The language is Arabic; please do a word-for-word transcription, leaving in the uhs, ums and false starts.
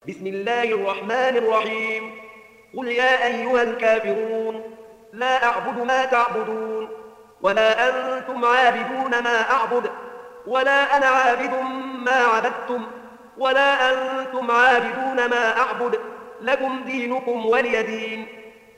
بسم الله الرحمن الرحيم. قل يا أيها الكافرون لا أعبد ما تعبدون ولا أنتم عابدون ما أعبد ولا أنا عابد ما عبدتم ولا أنتم عابدون ما أعبد لكم دينكم ولي دين.